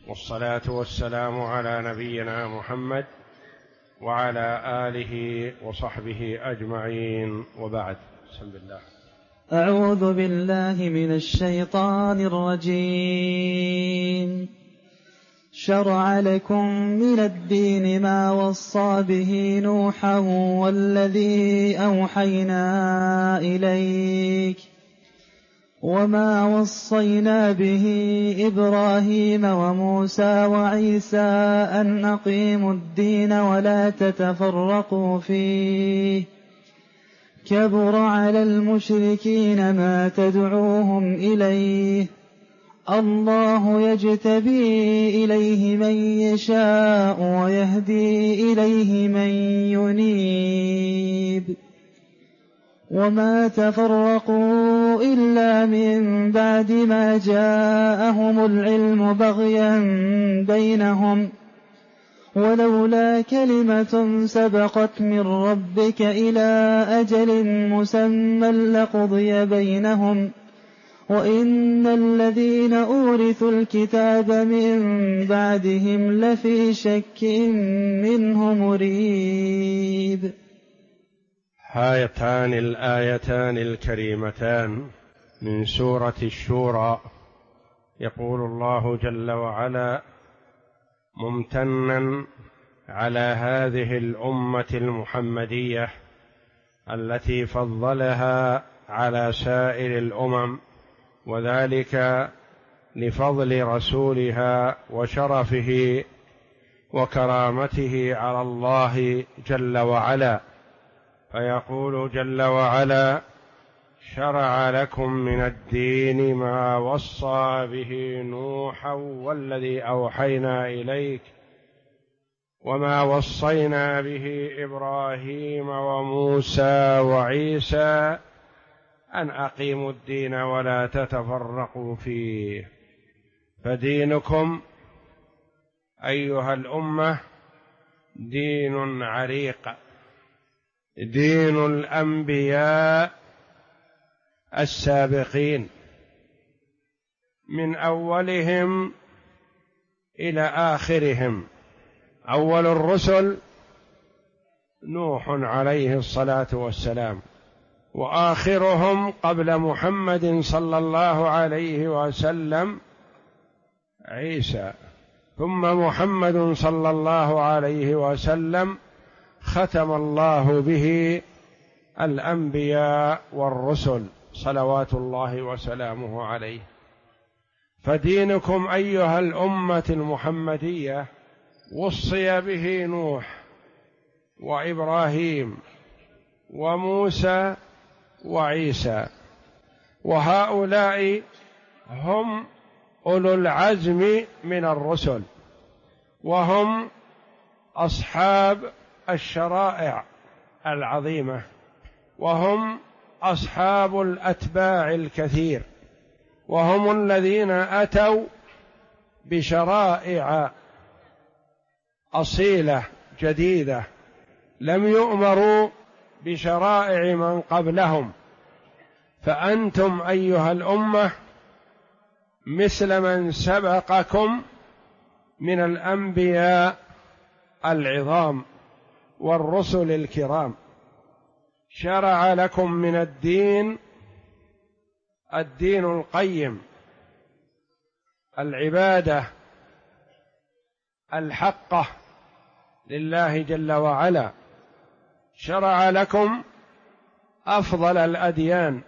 والصلاة والسلام على نبينا محمد وعلى آله وصحبه أجمعين، وبعد. بسم الله. أعوذ بالله من الشيطان الرجيم. شرع لكم من الدين ما وصى به نوحا والذي أوحينا إليك وما وصينا به إبراهيم وموسى وعيسى أن أقيموا الدين ولا تتفرقوا فيه، كبر على المشركين ما تدعوهم إليه، الله يجتبي إليه من يشاء ويهدي إليه من ينيب، وما تفرقوا إلا من بعد ما جاءهم العلم بغيا بينهم، ولولا كلمة سبقت من ربك إلى أجل مسمى لقضي بينهم، وإن الذين أورثوا الكتاب من بعدهم لفي شك منه مريب. هاتان الآيتان الكريمتان من سورة الشورى، يقول الله جل وعلا ممتنا على هذه الأمة المحمدية التي فضلها على سائر الأمم، وذلك لفضل رسولها وشرفه وكرامته على الله جل وعلا. فيقول جل وعلا: شرع لكم من الدين ما وصى به نوحا والذي أوحينا إليك وما وصينا به إبراهيم وموسى وعيسى أن أقيموا الدين ولا تتفرقوا فيه. فدينكم أيها الأمة دين عريق، دين الأنبياء السابقين من أولهم إلى آخرهم. أول الرسل نوح عليه الصلاة والسلام، وآخرهم قبل محمد صلى الله عليه وسلم عيسى، ثم محمد صلى الله عليه وسلم ختم الله به الأنبياء والرسل صلوات الله وسلامه عليه. فدينكم أيها الأمة المحمدية وصي به نوح وإبراهيم وموسى وعيسى، وهؤلاء هم أولو العزم من الرسل، وهم أصحاب الشرائع العظيمة، وهم أصحاب الأتباع الكثير، وهم الذين أتوا بشرائع أصيلة جديدة، لم يؤمروا بشرائع من قبلهم. فأنتم أيها الأمة مثل من سبقكم من الأنبياء العظام والرسل الكرام. شرع لكم من الدين القيم، العبادة الحقة لله جل وعلا. شرع لكم أفضل الأديان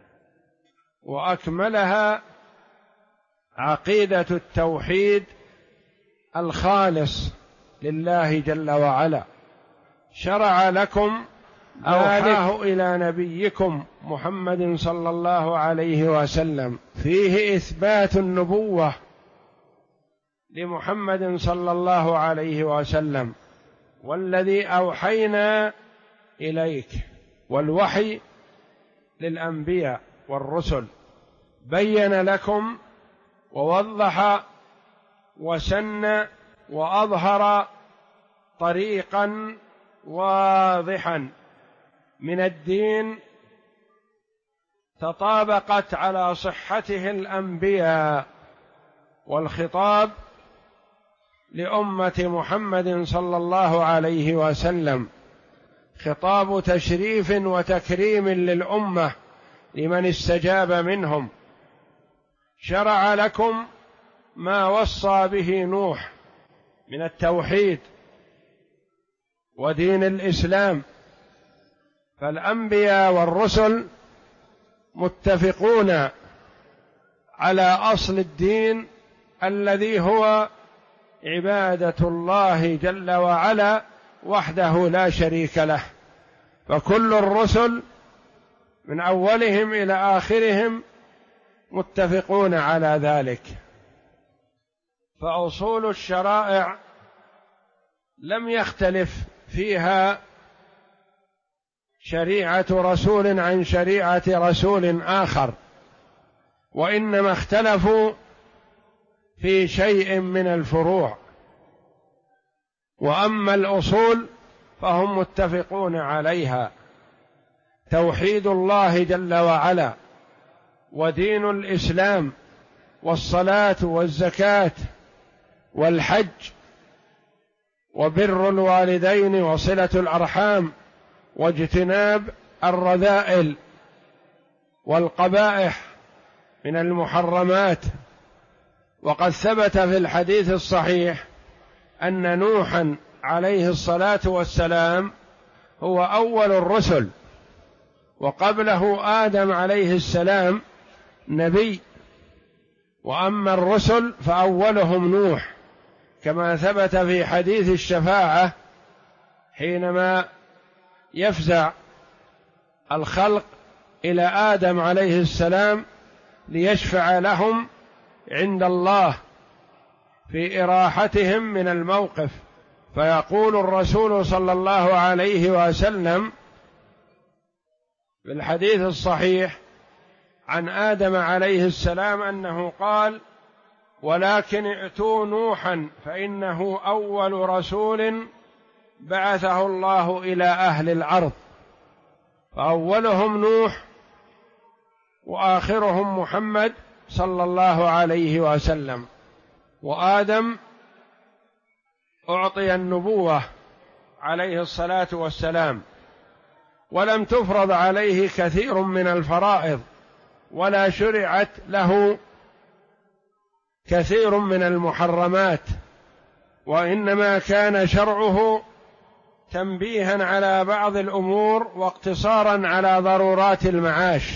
وأكملها عقيدة التوحيد الخالص لله جل وعلا. شرع لكم أوحاه إلى نبيكم محمد صلى الله عليه وسلم، فيه إثبات النبوة لمحمد صلى الله عليه وسلم، والذي أوحينا إليك، والوحي للأنبياء والرسل، بين لكم ووضح وسن وأظهر طريقا واضحا من الدين تطابقت على صحته الأنبياء، والخطاب لأمة محمد صلى الله عليه وسلم، خطاب تشريف وتكريم للأمة لمن استجاب منهم. شرع لكم ما وصى به نوح من التوحيد ودين الإسلام، فالأنبياء والرسل متفقون على أصل الدين الذي هو عبادة الله جل وعلا وحده لا شريك له، فكل الرسل من أولهم إلى آخرهم متفقون على ذلك. فأصول الشرائع لم يختلف فيها شريعة رسول عن شريعة رسول آخر، وإنما اختلفوا في شيء من الفروع، وأما الأصول فهم متفقون عليها: توحيد الله جل وعلا، ودين الإسلام، والصلاة والزكاة والحج، وبر الوالدين وصلة الأرحام، واجتناب الرذائل والقبائح من المحرمات. وقد ثبت في الحديث الصحيح أن نوحا عليه الصلاة والسلام هو أول الرسل، وقبله آدم عليه السلام نبي، وأما الرسل فأولهم نوح، كما ثبت في حديث الشفاعة حينما يفزع الخلق إلى آدم عليه السلام ليشفع لهم عند الله في إراحتهم من الموقف، فيقول الرسول صلى الله عليه وسلم في الحديث الصحيح عن آدم عليه السلام أنه قال: ولكن ائتوا نوحا فإنه أول رسول بعثه الله إلى أهل الأرض، فأولهم نوح وآخرهم محمد صلى الله عليه وسلم. وآدم أعطي النبوة عليه الصلاة والسلام، ولم تفرض عليه كثير من الفرائض، ولا شرعت له كثير من المحرمات، وإنما كان شرعه تنبيها على بعض الأمور واقتصارا على ضرورات المعاش،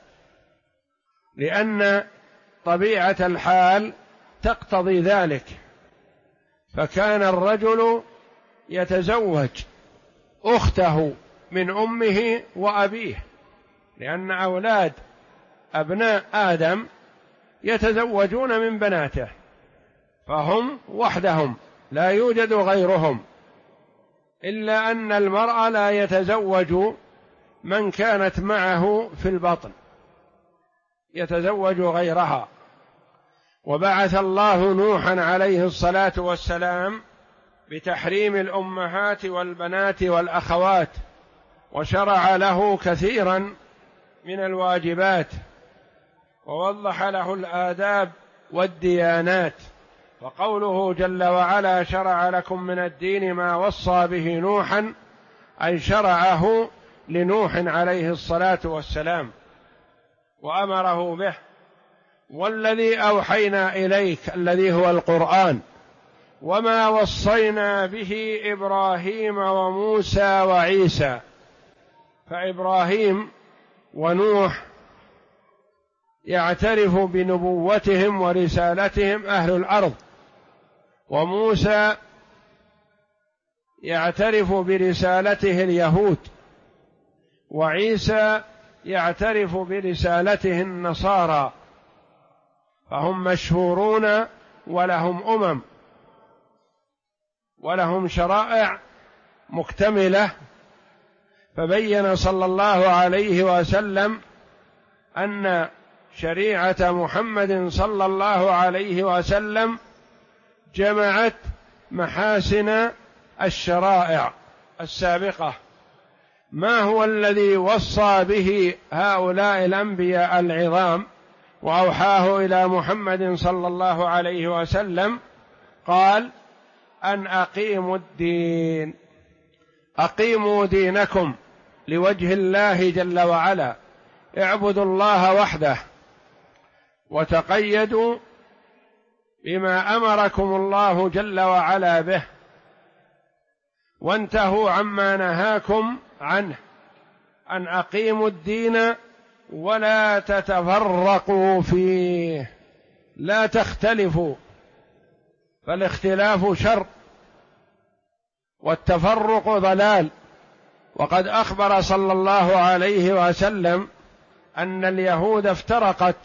لأن طبيعة الحال تقتضي ذلك. فكان الرجل يتزوج أخته من أمه وأبيه، لأن أولاد أبناء آدم يتزوجون من بناته، فهم وحدهم لا يوجد غيرهم، إلا أن المرأة لا يتزوج من كانت معه في البطن، يتزوج غيرها. وبعث الله نوحا عليه الصلاة والسلام بتحريم الأمهات والبنات والأخوات، وشرع له كثيرا من الواجبات، ووضح له الآداب والديانات. وقوله جل وعلا: شرع لكم من الدين ما وصى به نوحا، أي شرعه لنوح عليه الصلاة والسلام وأمره به. والذي أوحينا إليك الذي هو القرآن، وما وصينا به إبراهيم وموسى وعيسى. فإبراهيم ونوح يعترف بنبوتهم ورسالتهم أهل الأرض، وموسى يعترف برسالته اليهود، وعيسى يعترف برسالته النصارى، فهم مشهورون ولهم ولهم شرائع مكتملة. فبين صلى الله عليه وسلم أن شريعة محمد صلى الله عليه وسلم جمعت محاسن الشرائع السابقة. ما هو الذي وصى به هؤلاء الأنبياء العظام وأوحاه إلى محمد صلى الله عليه وسلم؟ قال: أن أقيموا الدين، أقيموا دينكم لوجه الله جل وعلا، اعبدوا الله وحده، وتقيدوا بما أمركم الله جل وعلا به، وانتهوا عما نهاكم عنه، أن أقيموا الدين ولا تتفرقوا فيه، لا تختلفوا، فالاختلاف شر والتفرق ضلال. وقد أخبر صلى الله عليه وسلم أن اليهود افترقت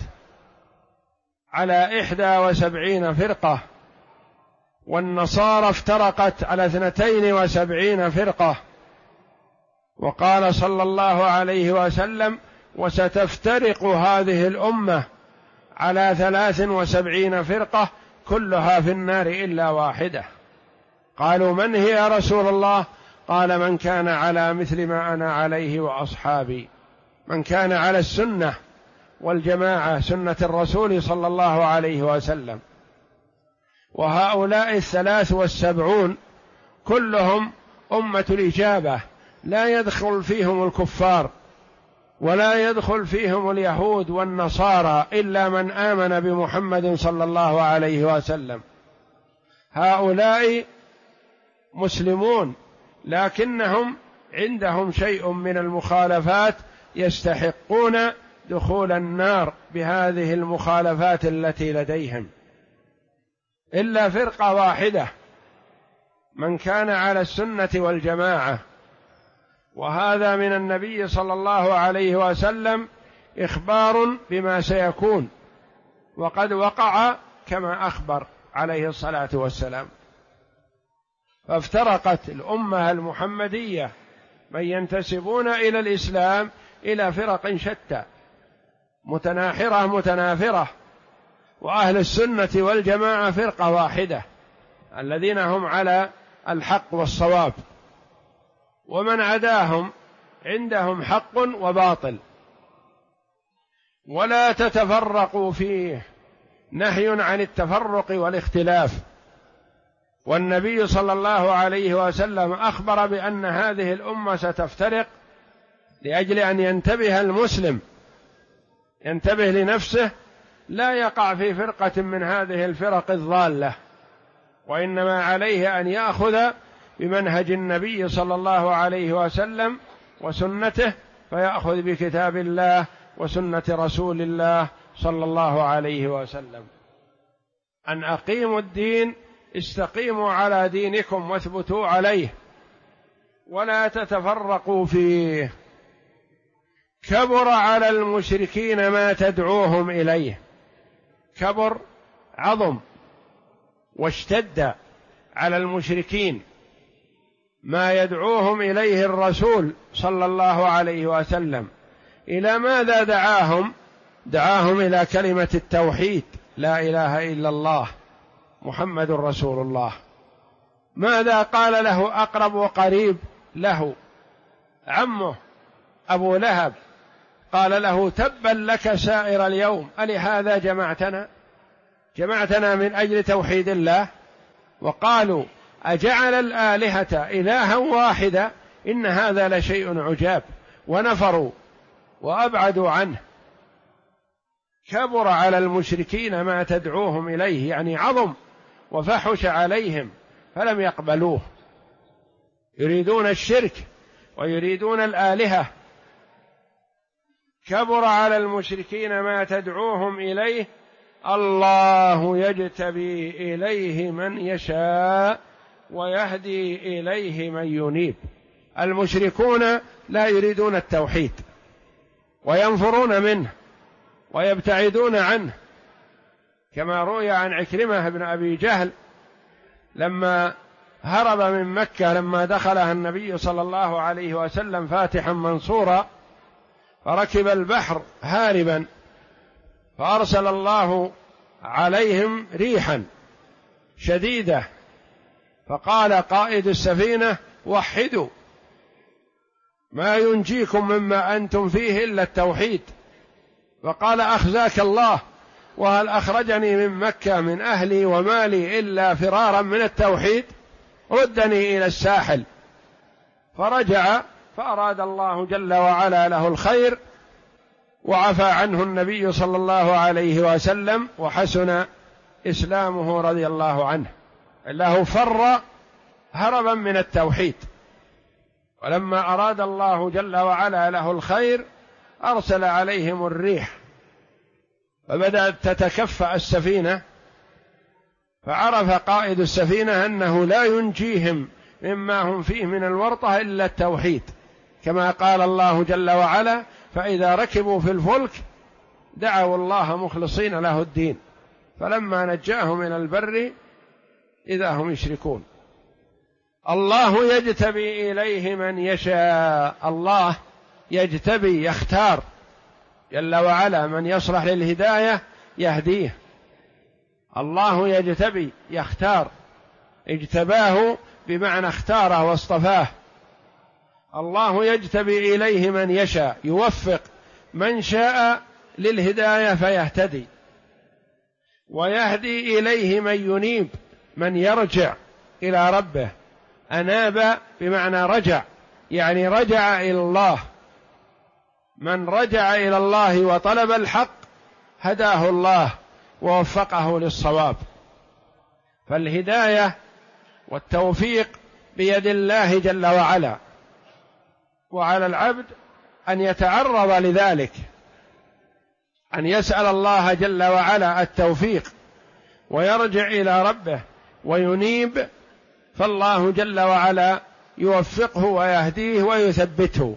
على 71 فرقة، والنصارى افترقت على 72 فرقة، وقال صلى الله عليه وسلم: وستفترق هذه الأمة على 73 فرقة كلها في النار إلا واحدة. قالوا: من هي يا رسول الله؟ قال: من كان على مثل ما أنا عليه وأصحابي، من كان على السنة والجماعة، سنة الرسول صلى الله عليه وسلم. وهؤلاء 73 كلهم أمة الإجابة، لا يدخل فيهم الكفار ولا يدخل فيهم اليهود والنصارى إلا من آمن بمحمد صلى الله عليه وسلم. هؤلاء مسلمون، لكنهم عندهم شيء من المخالفات، يستحقون دخول النار بهذه المخالفات التي لديهم، إلا فرقة واحدة، من كان على السنة والجماعة. وهذا من النبي صلى الله عليه وسلم إخبار بما سيكون، وقد وقع كما أخبر عليه الصلاة والسلام. فافترقت الأمة المحمدية من ينتسبون إلى الإسلام إلى فرق شتى متناحرة متنافرة، وأهل السنة والجماعة فرقة واحدة الذين هم على الحق والصواب، ومن عداهم عندهم حق وباطل. ولا تتفرقوا فيه، نهي عن التفرق والاختلاف. والنبي صلى الله عليه وسلم أخبر بأن هذه الأمة ستفترق لأجل أن ينتبه المسلم، ينتبه لنفسه، لا يقع في فرقة من هذه الفرق الضالة، وإنما عليه أن يأخذ بمنهج النبي صلى الله عليه وسلم وسنته، فيأخذ بكتاب الله وسنة رسول الله صلى الله عليه وسلم. أن أقيموا الدين، استقيموا على دينكم واثبتوا عليه، ولا تتفرقوا فيه. كبر على المشركين ما تدعوهم إليه، كبر عظم، واشتد على المشركين ما يدعوهم إليه الرسول صلى الله عليه وسلم. إلى ماذا دعاهم؟ دعاهم إلى كلمة التوحيد، لا إله إلا الله محمد رسول الله. ماذا قال له أقرب وقريب له؟ عمه أبو لهب قال له: تبا لك سائر اليوم، ألهذا جمعتنا من أجل توحيد الله؟ وقالوا: أجعل الآلهة إلها واحدا، إن هذا لشيء عجاب، ونفروا وأبعدوا عنه. كبر على المشركين ما تدعوهم إليه، يعني عظم وفحش عليهم فلم يقبلوه، يريدون الشرك ويريدون الآلهة. كبر على المشركين ما تدعوهم إليه، الله يجتبي إليه من يشاء ويهدي إليه من ينيب. المشركون لا يريدون التوحيد وينفرون منه ويبتعدون عنه، كما روي عن عكرمة بن أبي جهل لما هرب من مكة، لما دخلها النبي صلى الله عليه وسلم فاتحا منصورا، فركب البحر هاربا، فأرسل الله عليهم ريحا شديدة، فقال قائد السفينة: وحدوا، ما ينجيكم مما أنتم فيه إلا التوحيد. فقال: أخزاك الله، وهل أخرجني من مكة من أهلي ومالي إلا فرارا من التوحيد؟ ردني إلى الساحل، فرجع فأراد الله جل وعلا له الخير وعفى عنه النبي صلى الله عليه وسلم وحسن إسلامه رضي الله عنه، إلا فر هربا من التوحيد. ولما أراد الله جل وعلا له الخير أرسل عليهم الريح فبدأت تتكفأ السفينة، فعرف قائد السفينة أنه لا ينجيهم مما هم فيه من الورطة إلا التوحيد، كما قال الله جل وعلا: فإذا ركبوا في الفلك دعوا الله مخلصين له الدين فلما نجاهم من البر إذا هم يشركون. الله يجتبي إليه من يشاء، الله يجتبي يختار جل وعلا من يصلح للهداية يهديه. الله يجتبي يختار، اجتباه بمعنى اختاره واصطفاه. الله يجتبي إليه من يشاء، يوفق من شاء للهداية فيهتدي، ويهدي إليه من ينيب، من يرجع إلى ربه. أناب بمعنى رجع، يعني رجع إلى الله. من رجع إلى الله وطلب الحق هداه الله ووفقه للصواب. فالهداية والتوفيق بيد الله جل وعلا، وعلى العبد أن يتعرض لذلك، أن يسأل الله جل وعلا التوفيق ويرجع إلى ربه وينيب، فالله جل وعلا يوفقه ويهديه ويثبته.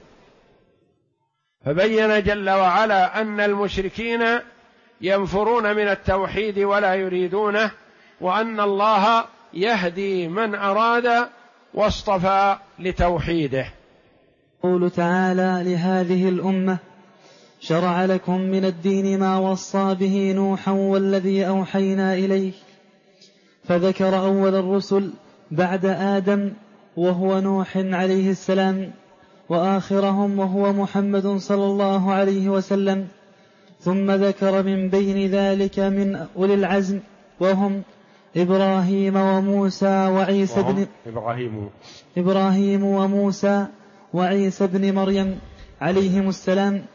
فبين جل وعلا أن المشركين ينفرون من التوحيد ولا يريدونه، وأن الله يهدي من أراد واصطفى لتوحيده. يقول تعالى لهذه الأمة: شرع لكم من الدين ما وصى به نوحا والذي أوحينا إليك، فذكر أول الرسل بعد آدم وهو نوح عليه السلام، وآخرهم وهو محمد صلى الله عليه وسلم، ثم ذكر من بين ذلك من أولي العزم وهم إبراهيم وموسى وعيسى بن إبراهيم وموسى وعيسى بن مريم عليهم السلام.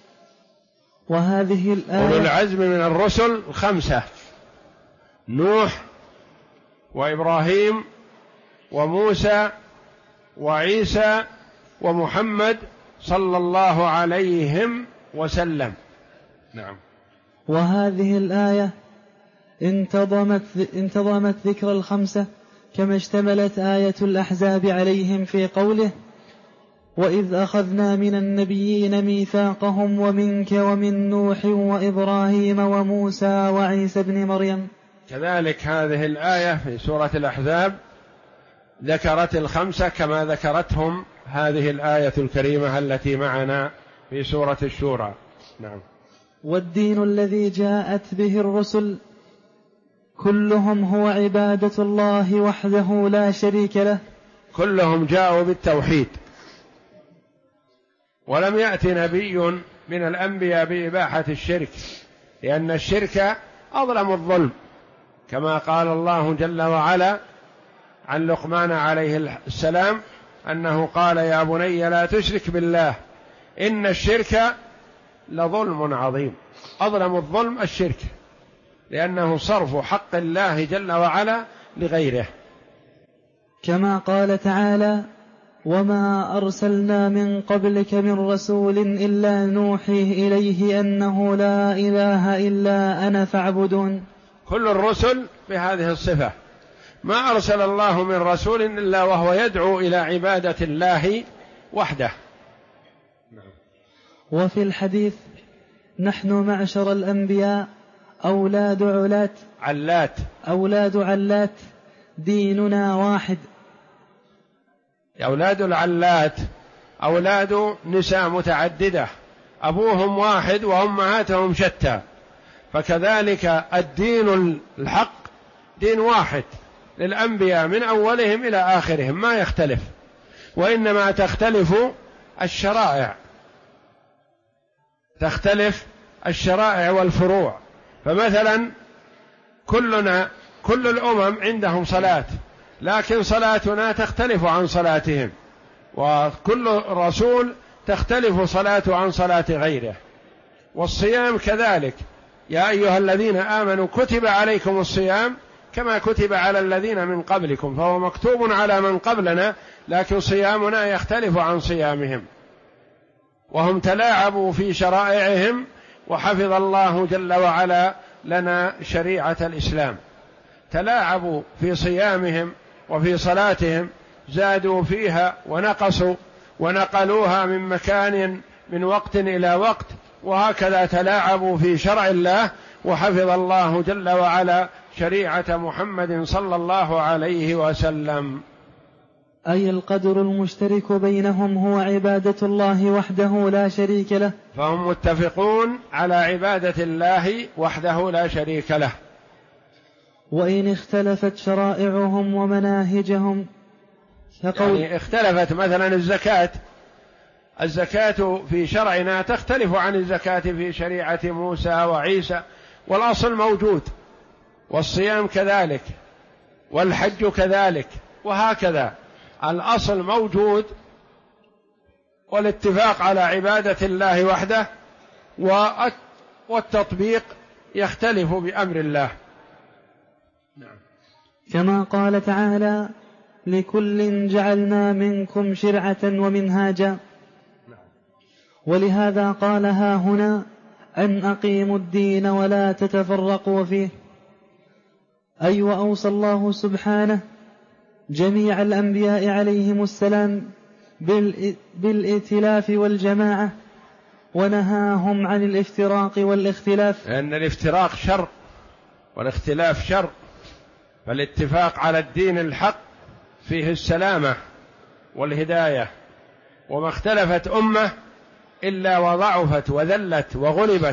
وهذه الآية أولي العزم من الرسل 5: نوح وإبراهيم وموسى وعيسى ومحمد صلى الله عليهم وسلم. نعم. وهذه الآية انتظمت ذكر 5 كما اشتملت آية الأحزاب عليهم في قوله: وإذ أخذنا من النبيين ميثاقهم ومنك ومن نوح وإبراهيم وموسى وعيسى بن مريم. كذلك هذه الآية في سورة الأحزاب ذكرت 5 كما ذكرتهم هذه الآية الكريمة التي معنا في سورة الشورى. نعم. والدين الذي جاءت به الرسل كلهم هو عبادة الله وحده لا شريك له. كلهم جاءوا بالتوحيد، ولم يأت نبي من الأنبياء بإباحة الشرك، لأن الشرك أظلم الظلم، كما قال الله جل وعلا عن لقمان عليه السلام أنه قال: يا بني لا تشرك بالله إن الشرك لظلم عظيم. أظلم الظلم الشرك، لأنه صرف حق الله جل وعلا لغيره. كما قال تعالى: وما أرسلنا من قبلك من رسول إلا نوحي إليه أنه لا إله إلا أنا فاعبدون. كل الرسل بهذه الصفة، ما أرسل الله من رسول إلا وهو يدعو إلى عبادة الله وحده. وفي الحديث: نحن معشر الأنبياء أولاد علات ديننا واحد. أولاد العلات أولاد نساء متعددة، أبوهم واحد وأمهاتهم شتى، فكذلك الدين الحق دين واحد للأنبياء من أولهم إلى آخرهم ما يختلف، وإنما تختلف الشرائع والفروع. فمثلا كل الأمم عندهم صلاة، لكن صلاتنا تختلف عن صلاتهم، وكل رسول تختلف صلاته عن صلاة غيره. والصيام كذلك، يا أيها الذين آمنوا كتب عليكم الصيام كما كتب على الذين من قبلكم، فهو مكتوب على من قبلنا، لكن صيامنا يختلف عن صيامهم، وهم تلاعبوا في شرائعهم، وحفظ الله جل وعلا لنا شريعة الإسلام. تلاعبوا في صيامهم وفي صلاتهم، زادوا فيها ونقصوا ونقلوها من مكان من وقت إلى وقت، وهكذا تلاعبوا في شرع الله، وحفظ الله جل وعلا شريعة محمد صلى الله عليه وسلم. أي القدر المشترك بينهم هو عبادة الله وحده لا شريك له، فهم متفقون على عبادة الله وحده لا شريك له. وإن اختلفت شرائعهم ومناهجهم يعني اختلفت مثلا الزكاة في شرعنا تختلف عن الزكاة في شريعة موسى وعيسى، والأصل موجود، والصيام كذلك، والحج كذلك، وهكذا الأصل موجود، والاتفاق على عبادة الله وحده، والتطبيق يختلف بأمر الله. نعم. كما قال تعالى: لكل جعلنا منكم شرعة ومنهاجا. ولهذا قال ها هنا أن أقيموا الدين ولا تتفرقوا فيه. أي وأوصى الله سبحانه جميع الأنبياء عليهم السلام بالائتلاف والجماعة، ونهاهم عن الافتراق والاختلاف، لأن الافتراق شر والاختلاف شر، فالاتفاق على الدين الحق فيه السلامة والهداية. وما اختلفت أمة إلا وضعفت وذلت وغلبت،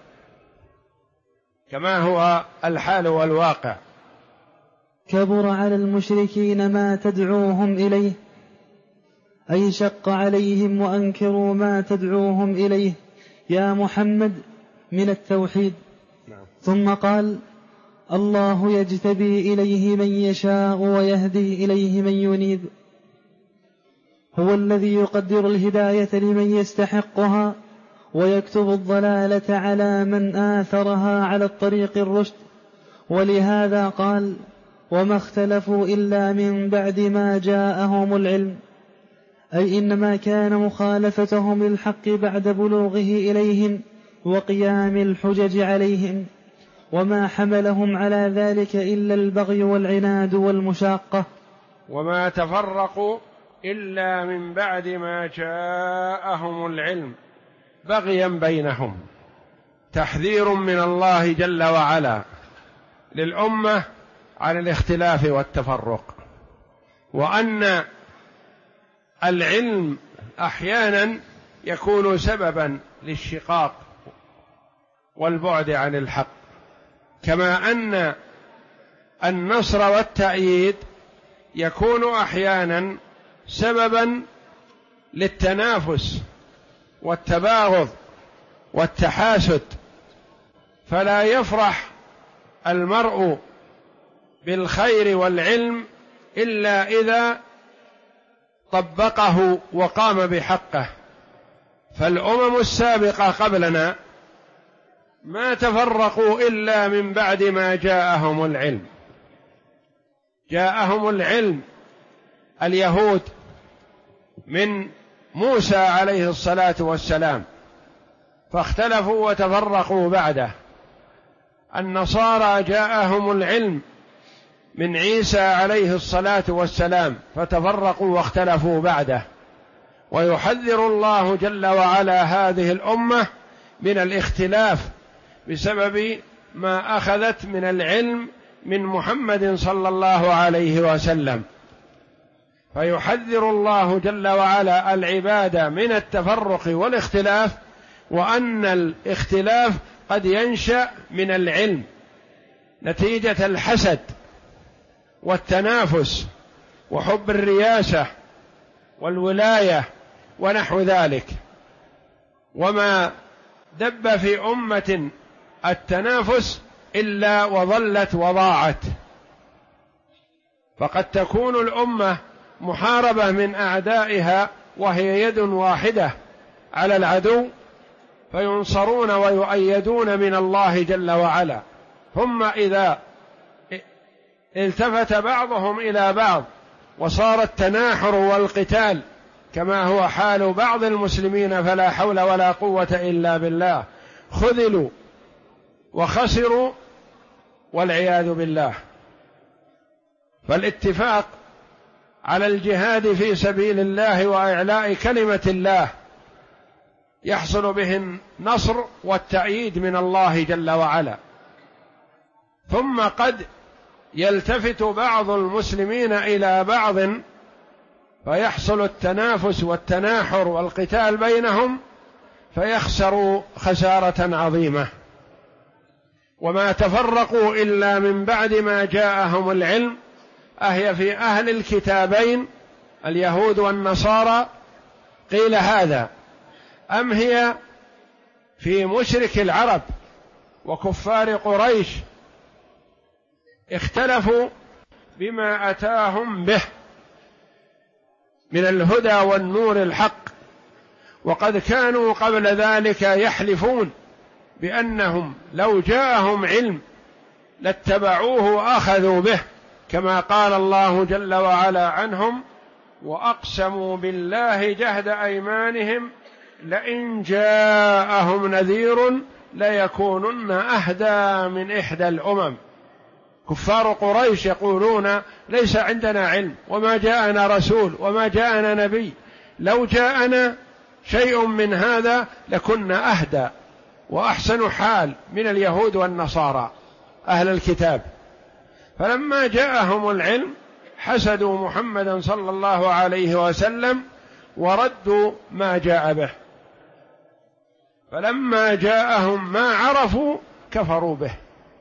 كما هو الحال والواقع. كبر على المشركين ما تدعوهم إليه، أي شق عليهم وأنكروا ما تدعوهم إليه يا محمد من التوحيد. ثم قال: الله يجتبي إليه من يشاء ويهدي إليه من ينيب. هو الذي يقدر الهداية لمن يستحقها، ويكتب الضلالة على من آثرها على الطريق الرشد. ولهذا قال: وما اختلفوا إلا من بعد ما جاءهم العلم، أي إنما كان مخالفتهم للحق بعد بلوغه إليهم وقيام الحجج عليهم، وما حملهم على ذلك إلا البغي والعناد والمشاقة. وما تفرقوا إلا من بعد ما جاءهم العلم، بغيا بينهم. تحذير من الله جل وعلا للأمة عن الاختلاف والتفرق، وأن العلم أحيانا يكون سببا للشقاق والبعد عن الحق، كما أن النصر والتأييد يكون أحيانا سببا للتنافس والتباغض والتحاسد. فلا يفرح المرء بالخير والعلم إلا إذا طبقه وقام بحقه. فالأمم السابقة قبلنا ما تفرقوا إلا من بعد ما جاءهم العلم. جاءهم العلم اليهود من موسى عليه الصلاة والسلام، فاختلفوا وتفرقوا بعده. النصارى جاءهم العلم من عيسى عليه الصلاة والسلام، فتفرقوا واختلفوا بعده. ويحذر الله جل وعلا هذه الأمة من الاختلاف بسبب ما أخذت من العلم من محمد صلى الله عليه وسلم. فيحذر الله جل وعلا العباد من التفرق والاختلاف، وأن الاختلاف قد ينشأ من العلم نتيجة الحسد والتنافس وحب الرياسة والولاية ونحو ذلك. وما دب في أمة التنافس إلا وظلت وضاعت. فقد تكون الأمة محاربة من أعدائها وهي يد واحدة على العدو، فينصرون ويؤيدون من الله جل وعلا، ثم إذا التفت بعضهم إلى بعض وصار التناحر والقتال كما هو حال بعض المسلمين فلا حول ولا قوة إلا بالله، خذلوا وخسروا والعياذ بالله. فالاتفاق على الجهاد في سبيل الله وإعلاء كلمة الله يحصل به النصر والتأييد من الله جل وعلا. ثم قد يلتفت بعض المسلمين إلى بعض فيحصل التنافس والتناحر والقتال بينهم، فيخسروا خسارة عظيمة. وما تفرقوا إلا من بعد ما جاءهم العلم، أهي في أهل الكتابين اليهود والنصارى قيل هذا، أم هي في مشرك العرب وكفار قريش اختلفوا بما أتاهم به من الهدى والنور الحق، وقد كانوا قبل ذلك يحلفون بأنهم لو جاءهم علم لاتبعوه وأخذوا به، كما قال الله جل وعلا عنهم: وأقسموا بالله جهد أيمانهم لئن جاءهم نذير ليكونن أهدى من إحدى الأمم. كفار قريش يقولون: ليس عندنا علم وما جاءنا رسول وما جاءنا نبي، لو جاءنا شيء من هذا لكنا أهدى وأحسن حال من اليهود والنصارى أهل الكتاب. فلما جاءهم العلم حسدوا محمدا صلى الله عليه وسلم وردوا ما جاء به، فلما جاءهم ما عرفوا كفروا به.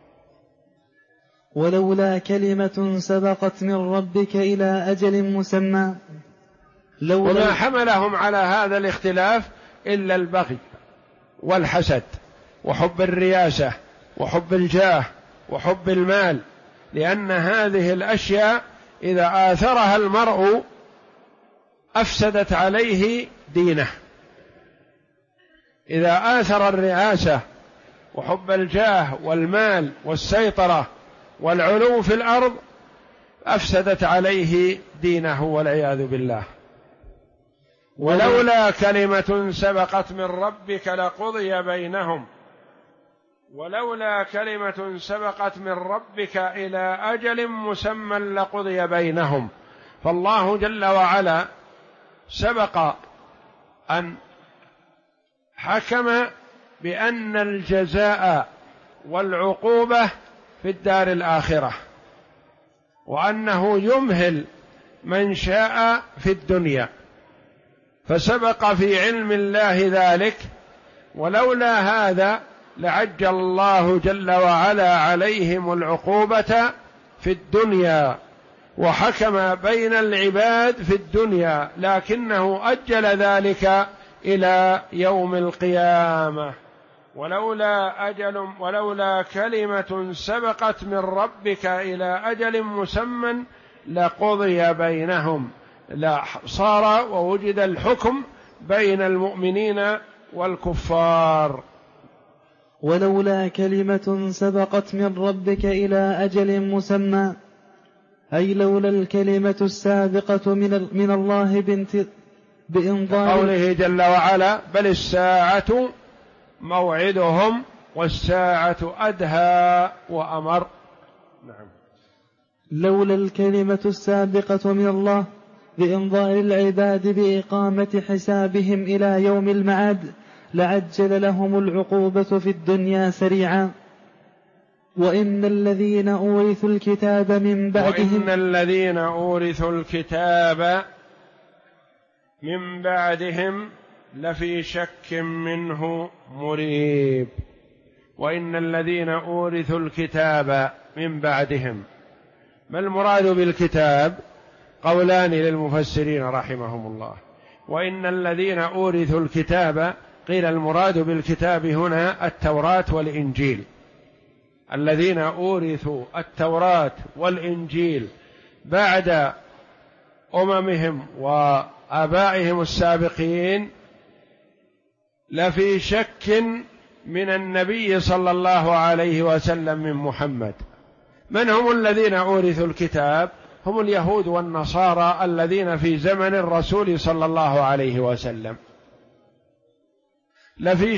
ولولا كلمة سبقت من ربك إلى أجل مسمى. وما حملهم على هذا الاختلاف إلا البغي والحسد وحب الرياسة وحب الجاه وحب المال، لأن هذه الأشياء إذا آثرها المرء أفسدت عليه دينه. إذا آثر الرئاسة وحب الجاه والمال والسيطرة والعلو في الأرض أفسدت عليه دينه والعياذ بالله. ولولا كلمة سبقت من ربك لقضي بينهم، ولولا كلمة سبقت من ربك إلى أجل مسمى لقضي بينهم. فالله جل وعلا سبق أن حكم بأن الجزاء والعقوبة في الدار الآخرة، وأنه يمهل من شاء في الدنيا، فسبق في علم الله ذلك. ولولا هذا لعجل الله جل وعلا عليهم العقوبة في الدنيا وحكم بين العباد في الدنيا، لكنه أجل ذلك إلى يوم القيامة. ولولا كلمة سبقت من ربك إلى أجل مسمى لقضي بينهم، لا صار ووجد الحكم بين المؤمنين والكفار. ولولا كلمة سبقت من ربك إلى أجل مسمى، أي لولا الكلمة السابقة من الله بإنظار قوله جل وعلا: بل الساعة موعدهم والساعة أدهى وأمر. نعم. لولا الكلمة السابقة من الله بإنظار العباد بإقامة حسابهم إلى يوم المعاد لعجل لهم العقوبة في الدنيا سريعا. وإن الذين أورثوا الكتاب من بعدهم لفي شك منه مريب. وإن الذين أورثوا الكتاب من بعدهم، ما المراد بالكتاب؟ قولان للمفسرين رحمهم الله. وإن الذين أورثوا الكتاب قيل المراد بالكتاب هنا التوراة والإنجيل. الذين أورثوا التوراة والإنجيل بعد أممهم وآبائهم السابقين لفي شك من النبي صلى الله عليه وسلم من محمد. من هم الذين أورثوا الكتاب؟ هم اليهود والنصارى الذين في زمن الرسول صلى الله عليه وسلم. لفي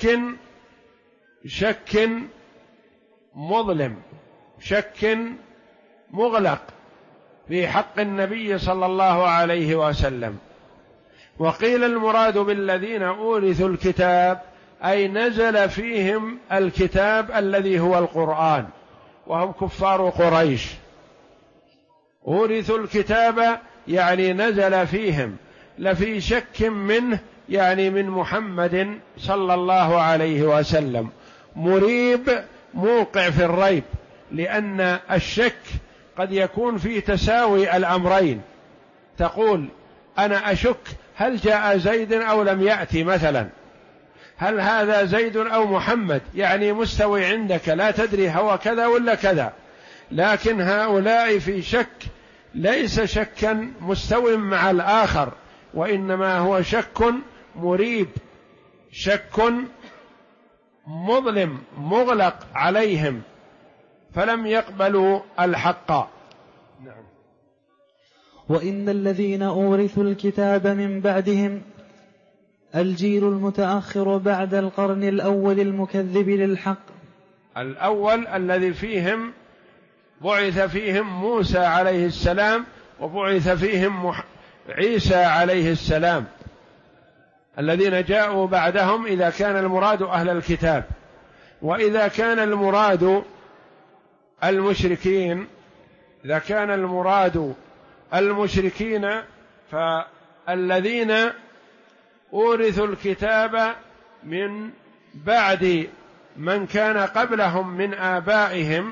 شك مظلم، شك مغلق في حق النبي صلى الله عليه وسلم. وقيل المراد بالذين أورثوا الكتاب أي نزل فيهم الكتاب الذي هو القرآن، وهم كفار قريش. أورثوا الكتاب يعني نزل فيهم، لفي شك منه يعني من محمد صلى الله عليه وسلم، مريب موقع في الريب، لأن الشك قد يكون في تساوي الأمرين. تقول أنا أشك هل جاء زيد أو لم يأتي مثلا، هل هذا زيد أو محمد، يعني مستوي عندك لا تدري هو كذا ولا كذا. لكن هؤلاء في شك ليس شكا مستوي مع الآخر، وإنما هو شك مريب، شك مظلم مغلق عليهم، فلم يقبلوا الحق. نعم. وإن الذين أورثوا الكتاب من بعدهم الجيل المتأخر بعد القرن الأول المكذب للحق، الأول الذي فيهم بعث فيهم موسى عليه السلام، وبعث فيهم عيسى عليه السلام، الذين جاءوا بعدهم إذا كان المراد أهل الكتاب. وإذا كان المراد المشركين، إذا كان المراد المشركين فالذين أورثوا الكتاب من بعد من كان قبلهم من آبائهم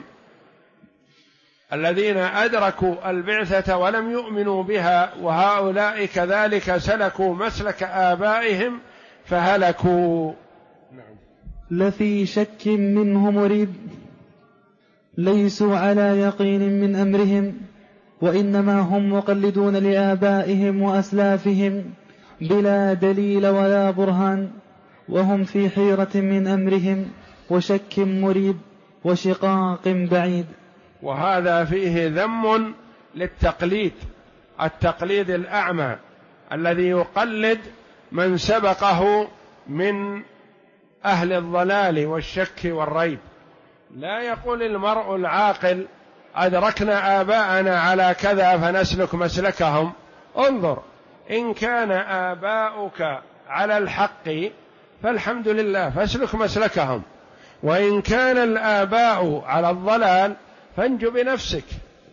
الذين أدركوا البعثة ولم يؤمنوا بها، وهؤلاء كذلك سلكوا مسلك آبائهم فهلكوا. نعم. لفي شك منه مريب، ليسوا على يقين من أمرهم، وإنما هم مقلدون لآبائهم وأسلافهم بلا دليل ولا برهان، وهم في حيرة من أمرهم وشك مريب وشقاق بعيد. وهذا فيه ذم للتقليد، التقليد الأعمى الذي يقلد من سبقه من أهل الضلال والشك والريب. لا يقول المرء العاقل أدركنا آباءنا على كذا فنسلك مسلكهم. انظر، إن كان آباؤك على الحق فالحمد لله فاسلك مسلكهم، وإن كان الآباء على الضلال فانج بنفسك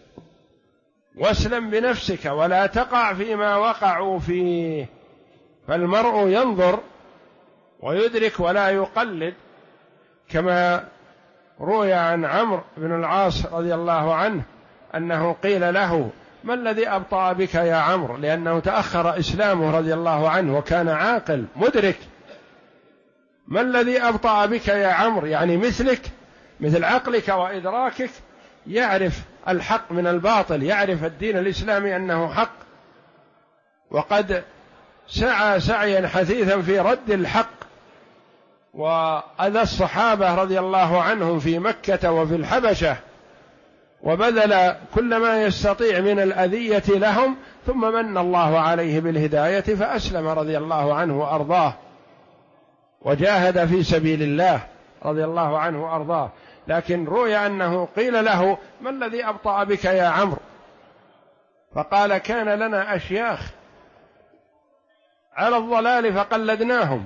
واسلم بنفسك ولا تقع فيما وقعوا فيه. فالمرء ينظر ويدرك ولا يقلد، كما روي عن عمرو بن العاص رضي الله عنه أنه قيل له ما الذي أبطأ بك يا عمرو، لأنه تأخر إسلامه رضي الله عنه وكان عاقل مدرك. ما الذي أبطأ بك يا عمرو، يعني مثلك، مثل عقلك وإدراكك، يعرف الحق من الباطل، يعرف الدين الإسلامي أنه حق، وقد سعى سعيا حثيثا في رد الحق وأذى الصحابة رضي الله عنهم في مكة وفي الحبشة، وبذل كل ما يستطيع من الأذية لهم، ثم من الله عليه بالهداية فأسلم رضي الله عنه وأرضاه، وجاهد في سبيل الله رضي الله عنه وأرضاه. لكن روي أنه قيل له ما الذي أبطأ بك يا عمرو، فقال كان لنا أشياخ على الضلال فقلدناهم،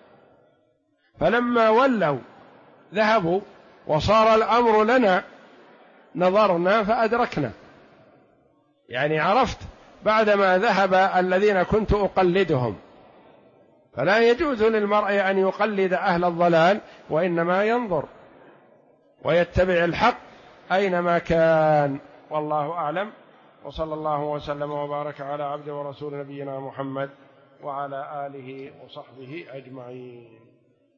فلما ولوا ذهبوا وصار الأمر لنا نظرنا فأدركنا، يعني عرفت بعدما ذهب الذين كنت أقلدهم. فلا يجوز للمرء أن يقلد أهل الضلال، وإنما ينظر ويتبع الحق أينما كان. والله أعلم، وصلى الله وسلم وبارك على عبد ورسول نبينا محمد وعلى آله وصحبه أجمعين.